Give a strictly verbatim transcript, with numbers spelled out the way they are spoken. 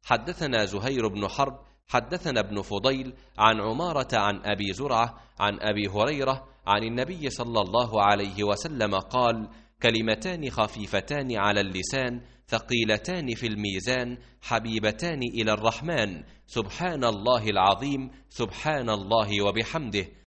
حدثنا زهير بن حرب حدثنا ابن فضيل عن عمارة عن أبي زرعة عن أبي هريرة عن النبي صلى الله عليه وسلم قال: كلمتان خفيفتان على اللسان ثقيلتان في الميزان حبيبتان إلى الرحمن، سبحان الله العظيم، سبحان الله وبحمده.